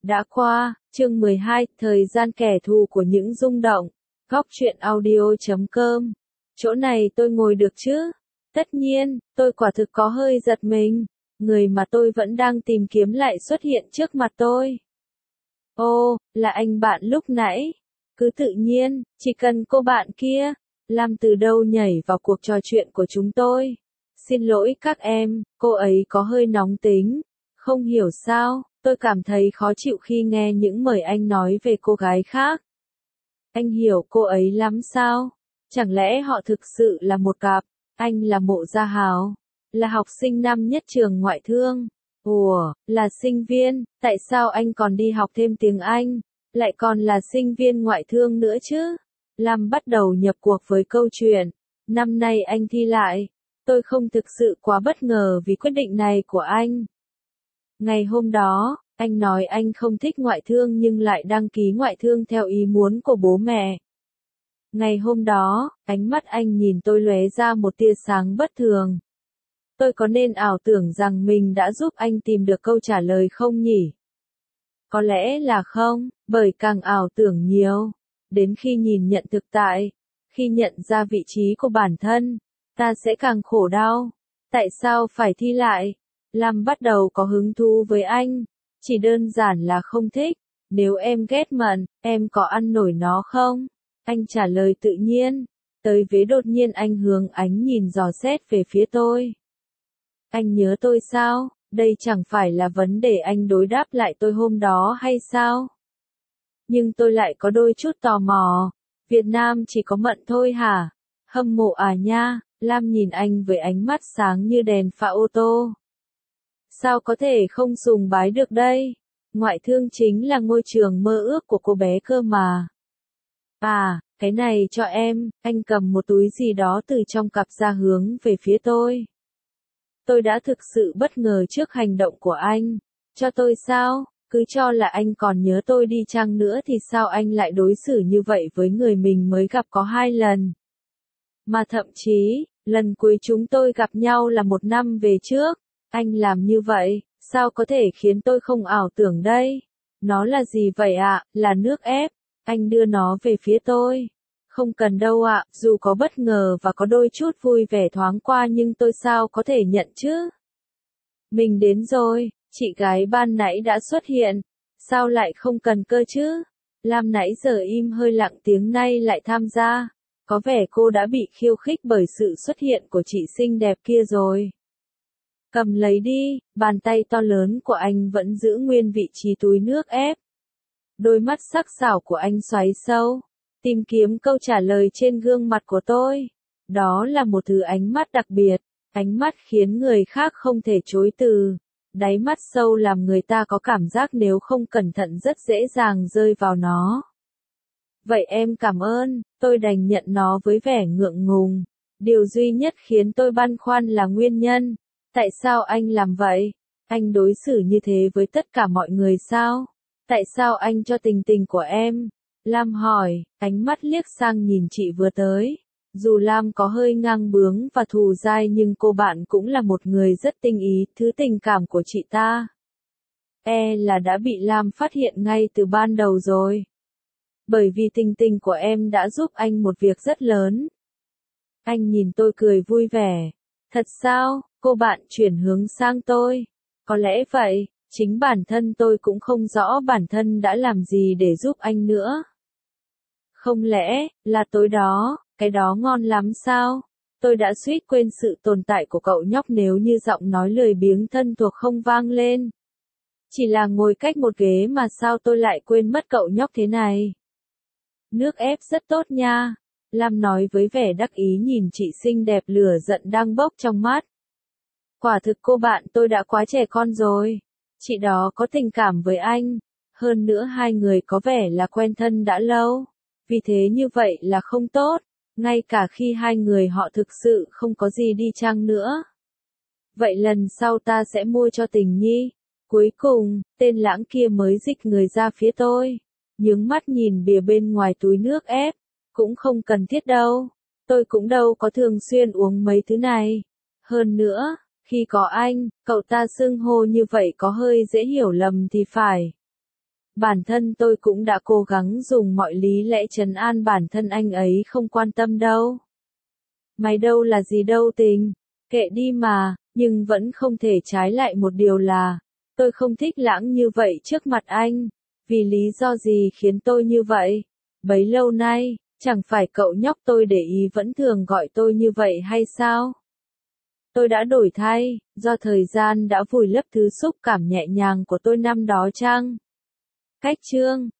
Đã qua, chương 12, thời gian kẻ thù của những rung động. Góc truyện audio.com. Chỗ này tôi ngồi được chứ? Tất nhiên, tôi quả thực có hơi giật mình. Người mà tôi vẫn đang tìm kiếm lại xuất hiện trước mặt tôi. Ô, là anh bạn lúc nãy. Cứ tự nhiên, chỉ cần cô bạn kia. Lam từ đâu nhảy vào cuộc trò chuyện của chúng tôi. Xin lỗi các em, cô ấy có hơi nóng tính. Không hiểu sao, tôi cảm thấy khó chịu khi nghe những mời anh nói về cô gái khác. Anh hiểu cô ấy lắm sao? Chẳng lẽ họ thực sự là một cặp? Anh là Mộ Gia Hào, là học sinh năm nhất trường ngoại thương. Ủa, là sinh viên, tại sao anh còn đi học thêm tiếng Anh, lại còn là sinh viên ngoại thương nữa chứ? Lam bắt đầu nhập cuộc với câu chuyện. Năm nay anh thi lại. Tôi không thực sự quá bất ngờ vì quyết định này của anh. Ngày hôm đó, anh nói anh không thích ngoại thương nhưng lại đăng ký ngoại thương theo ý muốn của bố mẹ. Ngày hôm đó, ánh mắt anh nhìn tôi lóe ra một tia sáng bất thường. Tôi có nên ảo tưởng rằng mình đã giúp anh tìm được câu trả lời không nhỉ? Có lẽ là không, bởi càng ảo tưởng nhiều, đến khi nhìn nhận thực tại, khi nhận ra vị trí của bản thân, ta sẽ càng khổ đau. Tại sao phải thi lại? Lam bắt đầu có hứng thú với anh, chỉ đơn giản là không thích. Nếu em ghét mận, em có ăn nổi nó không? Anh trả lời tự nhiên. Tới vế đột nhiên anh hướng ánh nhìn dò xét về phía tôi. Anh nhớ tôi sao? Đây chẳng phải là vấn đề anh đối đáp lại tôi hôm đó hay sao? Nhưng tôi lại có đôi chút tò mò. Việt Nam chỉ có mận thôi hả? Hâm mộ à nha? Lam nhìn anh với ánh mắt sáng như đèn pha ô tô. Sao có thể không sùng bái được đây? Ngoại thương chính là ngôi trường mơ ước của cô bé cơ mà. À, cái này cho em, anh cầm một túi gì đó từ trong cặp ra hướng về phía tôi. Tôi đã thực sự bất ngờ trước hành động của anh. Cho tôi sao? Cứ cho là anh còn nhớ tôi đi chăng nữa thì sao anh lại đối xử như vậy với người mình mới gặp có 2 lần? Mà thậm chí, lần cuối chúng tôi gặp nhau là 1 năm về trước. Anh làm như vậy, sao có thể khiến tôi không ảo tưởng đây? Nó là gì vậy ạ? Là nước ép. Anh đưa nó về phía tôi. Không cần đâu ạ, dù có bất ngờ và có đôi chút vui vẻ thoáng qua nhưng tôi sao có thể nhận chứ? Mình đến rồi, chị gái ban nãy đã xuất hiện. Sao lại không cần cơ chứ? Lam nãy giờ im hơi lặng tiếng nay lại tham gia. Có vẻ cô đã bị khiêu khích bởi sự xuất hiện của chị xinh đẹp kia rồi. Cầm lấy đi, bàn tay to lớn của anh vẫn giữ nguyên vị trí túi nước ép. Đôi mắt sắc sảo của anh xoáy sâu, tìm kiếm câu trả lời trên gương mặt của tôi. Đó là một thứ ánh mắt đặc biệt, ánh mắt khiến người khác không thể chối từ. Đáy mắt sâu làm người ta có cảm giác nếu không cẩn thận rất dễ dàng rơi vào nó. Vậy em cảm ơn, tôi đành nhận nó với vẻ ngượng ngùng. Điều duy nhất khiến tôi băn khoăn là nguyên nhân. Tại sao anh làm vậy? Anh đối xử như thế với tất cả mọi người sao? Tại sao anh cho tình tình của em? Lam hỏi, ánh mắt liếc sang nhìn chị vừa tới. Dù Lam có hơi ngang bướng và thù dai nhưng cô bạn cũng là một người rất tinh ý, thứ tình cảm của chị ta. Là đã bị Lam phát hiện ngay từ ban đầu rồi. Bởi vì tình tình của em đã giúp anh một việc rất lớn. Anh nhìn tôi cười vui vẻ. Thật sao? Cô bạn chuyển hướng sang tôi. Có lẽ vậy, chính bản thân tôi cũng không rõ bản thân đã làm gì để giúp anh nữa. Không lẽ, là tối đó, cái đó ngon lắm sao? Tôi đã suýt quên sự tồn tại của cậu nhóc nếu như giọng nói lười biếng thân thuộc không vang lên. Chỉ là ngồi cách một ghế mà sao tôi lại quên mất cậu nhóc thế này? Nước ép rất tốt nha. Lam nói với vẻ đắc ý nhìn chị xinh đẹp lửa giận đang bốc trong mắt. Quả thực cô bạn tôi đã quá trẻ con rồi. Chị đó có tình cảm với anh. Hơn nữa hai người có vẻ là quen thân đã lâu. Vì thế như vậy là không tốt. Ngay cả khi hai người họ thực sự không có gì đi chăng nữa. Vậy lần sau ta sẽ mua cho tình nhi. Cuối cùng, tên lãng kia mới dịch người ra phía tôi. Nhướng mắt nhìn bìa bên ngoài túi nước ép. Cũng không cần thiết đâu. Tôi cũng đâu có thường xuyên uống mấy thứ này. Hơn nữa, khi có anh, cậu ta xưng hô như vậy có hơi dễ hiểu lầm thì phải. Bản thân tôi cũng đã cố gắng dùng mọi lý lẽ trấn an bản thân anh ấy không quan tâm đâu. Mày đâu là gì đâu Tình, kệ đi mà, nhưng vẫn không thể trái lại một điều là, tôi không thích Lãng như vậy trước mặt anh. Vì lý do gì khiến tôi như vậy? Bấy lâu nay, chẳng phải cậu nhóc tôi để ý vẫn thường gọi tôi như vậy hay sao? Tôi đã đổi thay, do thời gian đã vùi lấp thứ xúc cảm nhẹ nhàng của tôi năm đó chăng? Cách chương